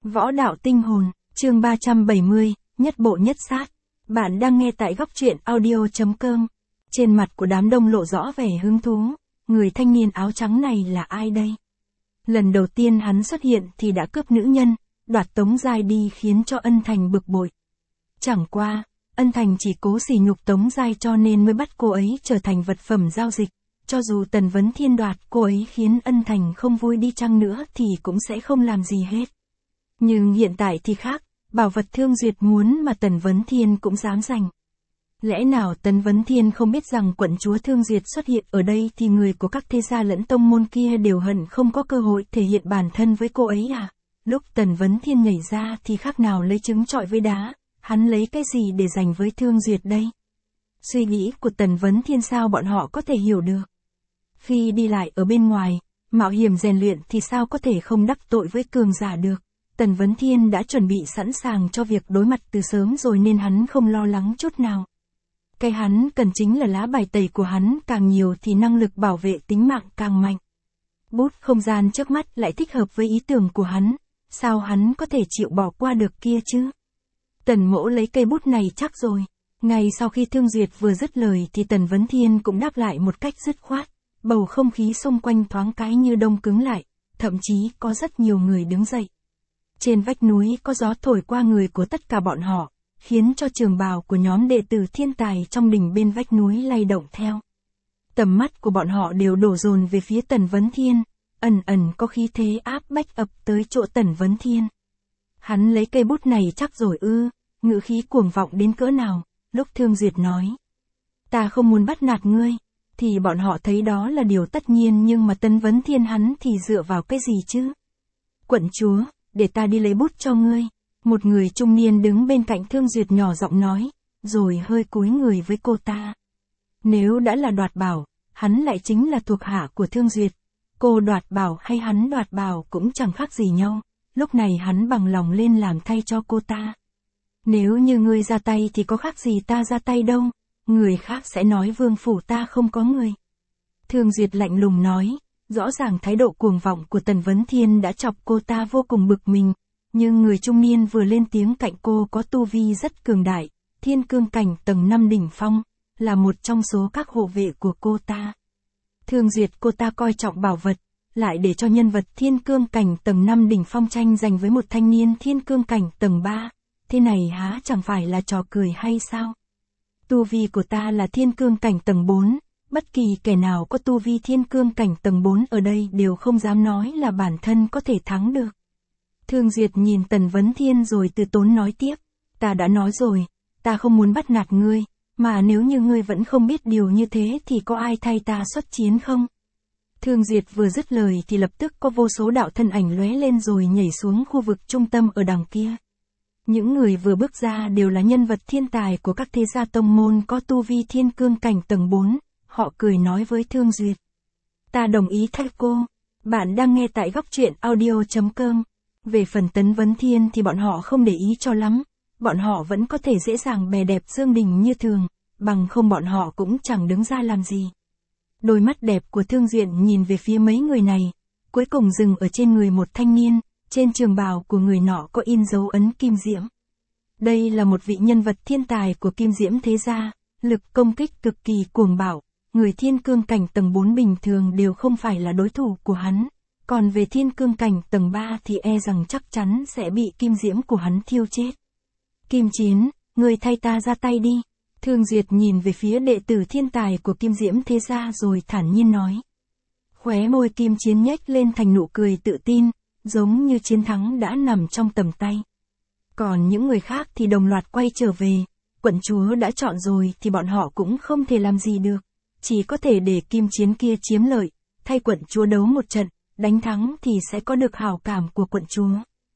Võ đạo tinh hồn, chương 370, nhất bộ nhất sát. Bạn đang nghe tại góc truyện audio.com. Trên mặt của đám đông lộ rõ vẻ hứng thú. Người thanh niên áo trắng này là ai đây? Lần đầu tiên hắn xuất hiện thì đã cướp nữ nhân, đoạt Tống Giai đi khiến cho Ân Thành bực bội. Chẳng qua, Ân Thành chỉ cố sỉ nhục Tống Giai cho nên mới bắt cô ấy trở thành vật phẩm giao dịch. Cho dù Tần Vấn Thiên đoạt cô ấy khiến Ân Thành không vui đi chăng nữa thì cũng sẽ không làm gì hết. Nhưng hiện tại thì khác, bảo vật Thương Duyệt muốn mà Tần Vấn Thiên cũng dám giành. Lẽ nào Tần Vấn Thiên không biết rằng quận chúa Thương Duyệt xuất hiện ở đây thì người của các thế gia lẫn tông môn kia đều hận không có cơ hội thể hiện bản thân với cô ấy à? Lúc Tần Vấn Thiên nhảy ra thì khác nào lấy trứng trọi với đá, hắn lấy cái gì để giành với Thương Duyệt đây? Suy nghĩ của Tần Vấn Thiên sao bọn họ có thể hiểu được? Khi đi lại ở bên ngoài, mạo hiểm rèn luyện thì sao có thể không đắc tội với cường giả được? Tần Vấn Thiên đã chuẩn bị sẵn sàng cho việc đối mặt từ sớm rồi nên hắn không lo lắng chút nào. Cái hắn cần chính là lá bài tẩy của hắn càng nhiều thì năng lực bảo vệ tính mạng càng mạnh. Bút không gian trước mắt lại thích hợp với ý tưởng của hắn, sao hắn có thể chịu bỏ qua được kia chứ? Tần Mỗ lấy cây bút này chắc rồi. Ngay sau khi Thương Duyệt vừa dứt lời thì Tần Vấn Thiên cũng đáp lại một cách dứt khoát. Bầu không khí xung quanh thoáng cái như đông cứng lại, thậm chí có rất nhiều người đứng dậy. Trên vách núi có gió thổi qua người của tất cả bọn họ, khiến cho trường bào của nhóm đệ tử thiên tài trong đỉnh bên vách núi lay động theo. Tầm mắt của bọn họ đều đổ dồn về phía Tần Vấn Thiên, ẩn ẩn có khí thế áp bách ập tới chỗ Tần Vấn Thiên. Hắn lấy cây bút này chắc rồi ư? Ngữ khí cuồng vọng đến cỡ nào, lúc Thương Duyệt nói. Ta không muốn bắt nạt ngươi. Thì bọn họ thấy đó là điều tất nhiên nhưng mà Tần Vấn Thiên hắn thì dựa vào cái gì chứ? Quận chúa, để ta đi lấy bút cho ngươi. Một người trung niên đứng bên cạnh Thương Duyệt nhỏ giọng nói, rồi hơi cúi người với cô ta. Nếu đã là đoạt bảo, hắn lại chính là thuộc hạ của Thương Duyệt. Cô đoạt bảo hay hắn đoạt bảo cũng chẳng khác gì nhau. Lúc này hắn bằng lòng lên làm thay cho cô ta. Nếu như ngươi ra tay thì có khác gì ta ra tay đâu. Người khác sẽ nói vương phủ ta không có người. Thương Duyệt lạnh lùng nói, rõ ràng thái độ cuồng vọng của Tần Vấn Thiên đã chọc cô ta vô cùng bực mình. Nhưng người trung niên vừa lên tiếng cạnh cô có tu vi rất cường đại, thiên cương cảnh tầng 5 đỉnh phong, là một trong số các hộ vệ của cô ta. Thương Duyệt cô ta coi trọng bảo vật, lại để cho nhân vật thiên cương cảnh tầng 5 đỉnh phong tranh giành với một thanh niên thiên cương cảnh tầng 3. Thế này há chẳng phải là trò cười hay sao? Tu vi của ta là thiên cương cảnh tầng 4, bất kỳ kẻ nào có tu vi thiên cương cảnh tầng 4 ở đây đều không dám nói là bản thân có thể thắng được. Thương Duyệt nhìn Tần Vấn Thiên rồi từ tốn nói tiếp, ta đã nói rồi, ta không muốn bắt nạt ngươi, mà nếu như ngươi vẫn không biết điều như thế thì có ai thay ta xuất chiến không? Thương Duyệt vừa dứt lời thì lập tức có vô số đạo thân ảnh lóe lên rồi nhảy xuống khu vực trung tâm ở đằng kia. Những người vừa bước ra đều là nhân vật thiên tài của các thế gia tông môn có tu vi thiên cương cảnh tầng 4, họ cười nói với Thương Duyệt. Ta đồng ý thay cô, bạn đang nghe tại góc truyện audio.com. Về phần Tần Vấn Thiên thì bọn họ không để ý cho lắm, bọn họ vẫn có thể dễ dàng bè đẹp Dương Đình như thường, bằng không bọn họ cũng chẳng đứng ra làm gì. Đôi mắt đẹp của Thương Duyệt nhìn về phía mấy người này, cuối cùng dừng ở trên người một thanh niên. Trên trường bào của người nọ có in dấu ấn kim diễm. Đây là một vị nhân vật thiên tài của kim diễm thế gia, lực công kích cực kỳ cuồng bạo, người thiên cương cảnh tầng 4 bình thường đều không phải là đối thủ của hắn, còn về thiên cương cảnh tầng 3 thì e rằng chắc chắn sẽ bị kim diễm của hắn thiêu chết. Kim Chiến, người thay ta ra tay đi. Thương Duyệt nhìn về phía đệ tử thiên tài của kim diễm thế gia rồi thản nhiên nói. Khóe môi Kim Chiến nhếch lên thành nụ cười tự tin, giống như chiến thắng đã nằm trong tầm tay. Còn những người khác thì đồng loạt quay trở về, quận chúa đã chọn rồi thì bọn họ cũng không thể làm gì được, chỉ có thể để Kim Chiến kia chiếm lợi, thay quận chúa đấu một trận, đánh thắng thì sẽ có được hảo cảm của quận chúa.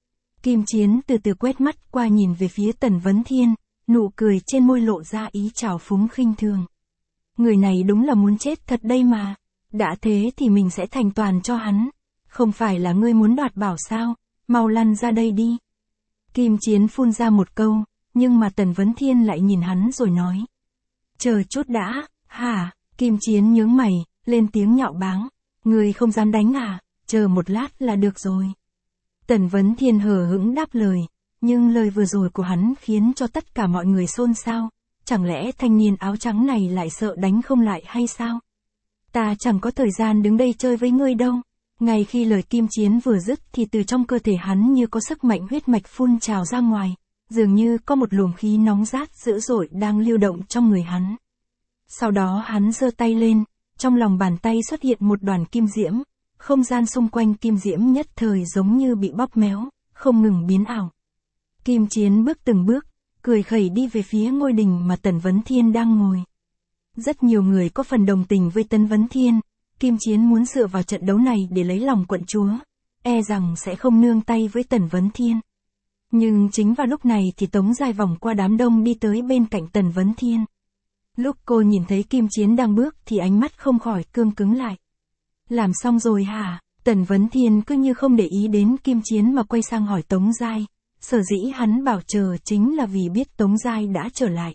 Kim Chiến từ từ quét mắt qua nhìn về phía Tần Vấn Thiên, nụ cười trên môi lộ ra ý trào phúng khinh thường. Người này đúng là muốn chết thật đây mà, đã thế thì mình sẽ thành toàn cho hắn. Không phải là ngươi muốn đoạt bảo sao, mau lăn ra đây đi. Kim Chiến phun ra một câu, nhưng mà Tần Vấn Thiên lại nhìn hắn rồi nói. Chờ chút đã, hả? Kim Chiến nhướng mày, lên tiếng nhạo báng. Ngươi không dám đánh à, chờ một lát là được rồi. Tần Vấn Thiên hờ hững đáp lời, nhưng lời vừa rồi của hắn khiến cho tất cả mọi người xôn xao, chẳng lẽ thanh niên áo trắng này lại sợ đánh không lại hay sao? Ta chẳng có thời gian đứng đây chơi với ngươi đâu. Ngay khi lời Kim Chiến vừa dứt thì từ trong cơ thể hắn như có sức mạnh huyết mạch phun trào ra ngoài, dường như có một luồng khí nóng rát dữ dội đang lưu động trong người hắn. Sau đó hắn giơ tay lên, trong lòng bàn tay xuất hiện một đoàn kim diễm, không gian xung quanh kim diễm nhất thời giống như bị bóp méo, không ngừng biến ảo. Kim Chiến bước từng bước, cười khẩy đi về phía ngôi đình mà Tần Vấn Thiên đang ngồi. Rất nhiều người có phần đồng tình với Tần Vấn Thiên, Kim Chiến muốn dựa vào trận đấu này để lấy lòng quận chúa, e rằng sẽ không nương tay với Tần Vấn Thiên. Nhưng chính vào lúc này thì Tống Giai vòng qua đám đông đi tới bên cạnh Tần Vấn Thiên. Lúc cô nhìn thấy Kim Chiến đang bước thì ánh mắt không khỏi cương cứng lại. Làm xong rồi hả? Tần Vấn Thiên cứ như không để ý đến Kim Chiến mà quay sang hỏi Tống Giai. Sở dĩ hắn bảo chờ chính là vì biết Tống Giai đã trở lại.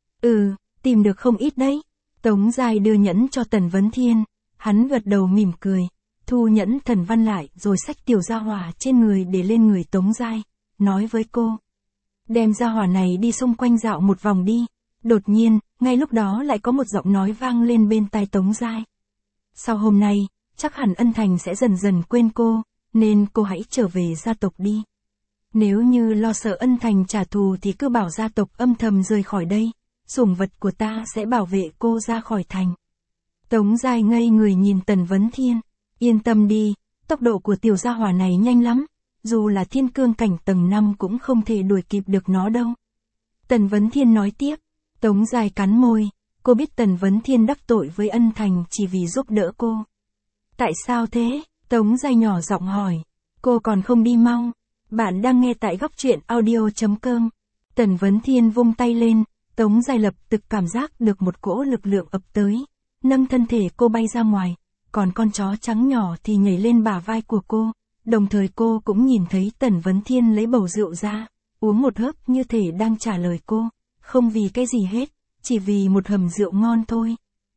Tìm được không ít đấy. Tống Giai đưa nhẫn cho Tần Vấn Thiên. Hắn gật đầu mỉm cười, thu nhẫn thần văn lại rồi xách tiểu gia hỏa trên người để lên người Tống Giai, nói với cô. Đem gia hỏa này đi xung quanh dạo một vòng đi. Đột nhiên, ngay lúc đó lại có một giọng nói vang lên bên tai Tống Giai. Sau hôm nay, chắc hẳn Ân Thành sẽ dần dần quên cô, nên cô hãy trở về gia tộc đi. Nếu như lo sợ Ân Thành trả thù thì cứ bảo gia tộc âm thầm rời khỏi đây, sủng vật của ta sẽ bảo vệ cô ra khỏi thành. Tống Giai ngây người nhìn Tần Vấn Thiên, yên tâm đi, tốc độ của tiểu gia hỏa này nhanh lắm, dù là thiên cương cảnh tầng 5 cũng không thể đuổi kịp được nó đâu. Tần Vấn Thiên nói tiếp, Tống Giai cắn môi, cô biết Tần Vấn Thiên đắc tội với Ân Thành chỉ vì giúp đỡ cô. Tại sao thế? Tống Giai nhỏ giọng hỏi, cô còn không đi mau. Bạn đang nghe tại góc truyện audio.com. Tần Vấn Thiên vung tay lên, Tống Giai lập tức cảm giác được một cỗ lực lượng ập tới, nâng thân thể cô bay ra ngoài, còn con chó trắng nhỏ thì nhảy lên bả vai của cô, đồng thời cô cũng nhìn thấy Tần Vấn Thiên lấy bầu rượu ra, uống một hớp như thể đang trả lời cô, không vì cái gì hết, chỉ vì một hầm rượu ngon thôi.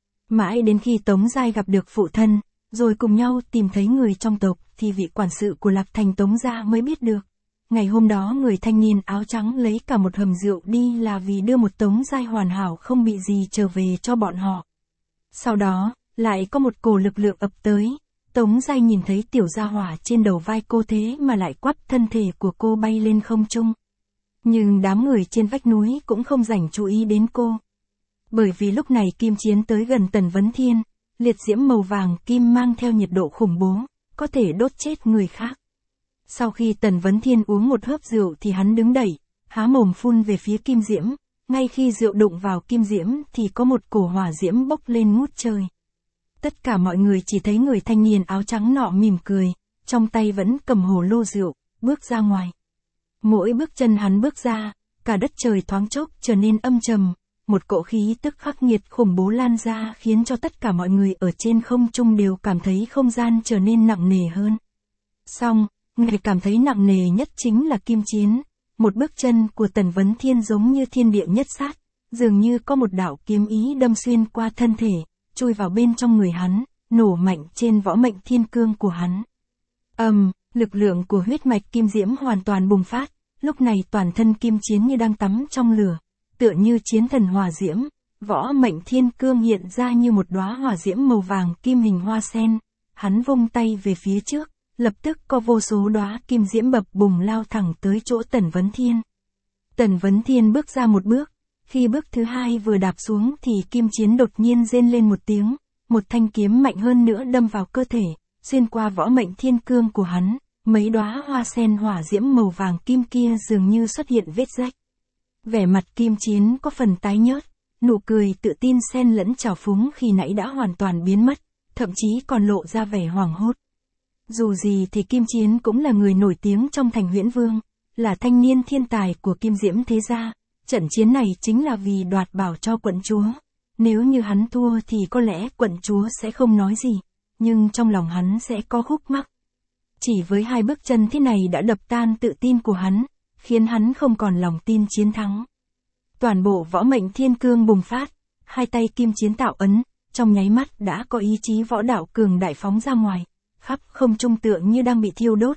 Mãi đến khi Tống Giai gặp được phụ thân, rồi cùng nhau tìm thấy người trong tộc thì vị quản sự của Lạc Thành Tống gia mới biết được. Ngày hôm đó người thanh niên áo trắng lấy cả một hầm rượu đi là vì đưa một Tống Giai hoàn hảo không bị gì trở về cho bọn họ. Sau đó, lại có một cổ lực lượng ập tới, Tống Giai nhìn thấy tiểu gia hỏa trên đầu vai cô thế mà lại quắp thân thể của cô bay lên không trung. Nhưng đám người trên vách núi cũng không dành chú ý đến cô. Bởi vì lúc này Kim Chiến tới gần Tần Vấn Thiên, liệt diễm màu vàng kim mang theo nhiệt độ khủng bố, có thể đốt chết người khác. Sau khi Tần Vấn Thiên uống một hớp rượu thì hắn đứng đẩy, há mồm phun về phía kim diễm, ngay khi rượu đụng vào kim diễm thì có một cổ hỏa diễm bốc lên ngút trời. Tất cả mọi người chỉ thấy người thanh niên áo trắng nọ mỉm cười, trong tay vẫn cầm hồ lô rượu, bước ra ngoài. Mỗi bước chân hắn bước ra, cả đất trời thoáng chốc trở nên âm trầm, một cỗ khí tức khắc nghiệt khủng bố lan ra khiến cho tất cả mọi người ở trên không trung đều cảm thấy không gian trở nên nặng nề hơn. Song, người cảm thấy nặng nề nhất chính là Kim Chiến, một bước chân của Tần Vấn Thiên giống như thiên địa nhất sát, dường như có một đạo kiếm ý đâm xuyên qua thân thể, chui vào bên trong người hắn, nổ mạnh trên võ mệnh thiên cương của hắn. Lực lượng của huyết mạch kim diễm hoàn toàn bùng phát, lúc này toàn thân Kim Chiến như đang tắm trong lửa, tựa như chiến thần hỏa diễm, võ mệnh thiên cương hiện ra như một đóa hỏa diễm màu vàng kim hình hoa sen, hắn vung tay về phía trước, lập tức có vô số đóa kim diễm bập bùng lao thẳng tới chỗ Tần Vấn Thiên. Tần Vấn Thiên bước ra một bước, khi bước thứ hai vừa đạp xuống thì Kim Chiến đột nhiên rên lên một tiếng, một thanh kiếm mạnh hơn nữa đâm vào cơ thể, xuyên qua võ mệnh thiên cương của hắn, mấy đóa hoa sen hỏa diễm màu vàng kim kia dường như xuất hiện vết rách. Vẻ mặt Kim Chiến có phần tái nhợt, nụ cười tự tin xen lẫn trào phúng khi nãy đã hoàn toàn biến mất, thậm chí còn lộ ra vẻ hoảng hốt. Dù gì thì Kim Chiến cũng là người nổi tiếng trong thành Huyễn Vương, là thanh niên thiên tài của Kim Diễm thế gia, trận chiến này chính là vì đoạt bảo cho quận chúa. Nếu như hắn thua thì có lẽ quận chúa sẽ không nói gì, nhưng trong lòng hắn sẽ có khúc mắc. Chỉ với hai bước chân thế này đã đập tan tự tin của hắn, khiến hắn không còn lòng tin chiến thắng. Toàn bộ võ mệnh thiên cương bùng phát, hai tay Kim Chiến tạo ấn, trong nháy mắt đã có ý chí võ đạo cường đại phóng ra ngoài, khắp không trung tượng như đang bị thiêu đốt,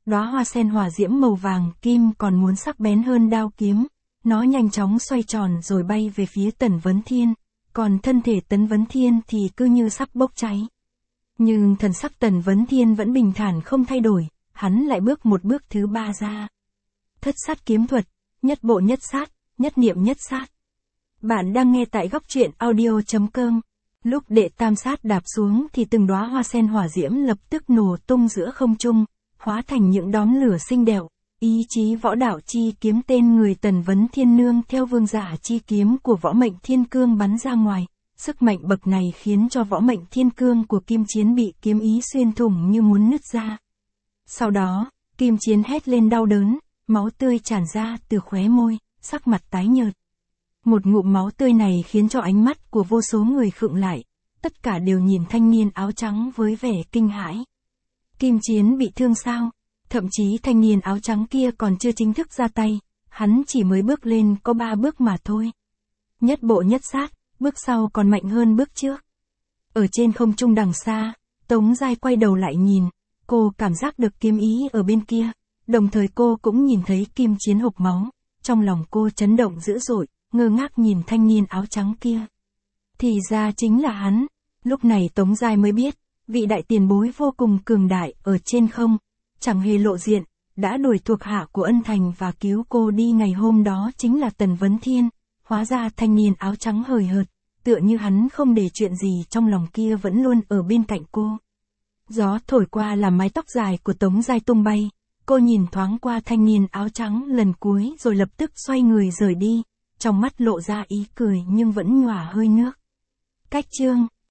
Đóa hoa sen hỏa diễm màu vàng kim còn muốn sắc bén hơn đao kiếm, nó nhanh chóng xoay tròn rồi bay về phía Tần Vấn Thiên, còn thân thể Tần Vấn Thiên thì cứ như sắp bốc cháy. Nhưng thần sắc Tần Vấn Thiên vẫn bình thản không thay đổi, hắn lại bước một bước thứ ba ra. Thất sát kiếm thuật, nhất bộ nhất sát, nhất niệm nhất sát. Bạn đang nghe tại góc truyện audio.com. Lúc đệ tam sát đạp xuống thì từng đóa hoa sen hỏa diễm lập tức nổ tung giữa không trung, hóa thành những đốm lửa sinh đẹo. Ý chí võ đạo chi kiếm tên người Tần Vấn Thiên nương theo vương giả chi kiếm của võ mệnh thiên cương bắn ra ngoài. Sức mạnh bậc này khiến cho võ mệnh thiên cương của Kim Chiến bị kiếm ý xuyên thủng như muốn nứt ra. Sau đó, Kim Chiến hét lên đau đớn, máu tươi tràn ra từ khóe môi, sắc mặt tái nhợt. Một ngụm máu tươi này khiến cho ánh mắt của vô số người khựng lại, tất cả đều nhìn thanh niên áo trắng với vẻ kinh hãi. Kim Chiến bị thương sao? Thậm chí thanh niên áo trắng kia còn chưa chính thức ra tay, hắn chỉ mới bước lên có 3 bước mà thôi. Nhất bộ nhất sát, bước sau còn mạnh hơn bước trước. Ở trên không trung đằng xa, Tống Giai quay đầu lại nhìn, cô cảm giác được kiếm ý ở bên kia, đồng thời cô cũng nhìn thấy Kim Chiến hộc máu, trong lòng cô chấn động dữ dội, ngơ ngác nhìn thanh niên áo trắng kia. Thì ra chính là hắn, lúc này Tống Giai mới biết, vị đại tiền bối vô cùng cường đại ở trên không, chẳng hề lộ diện, đã đuổi thuộc hạ của Ân Thành và cứu cô đi ngày hôm đó chính là Tần Vấn Thiên. Hóa ra thanh niên áo trắng hời hợt, tựa như hắn không để chuyện gì trong lòng kia vẫn luôn ở bên cạnh cô. Gió thổi qua làm mái tóc dài của Tống Giai tung bay, cô nhìn thoáng qua thanh niên áo trắng lần cuối rồi lập tức xoay người rời đi, trong mắt lộ ra ý cười nhưng vẫn nhòa hơi nước. Cách chương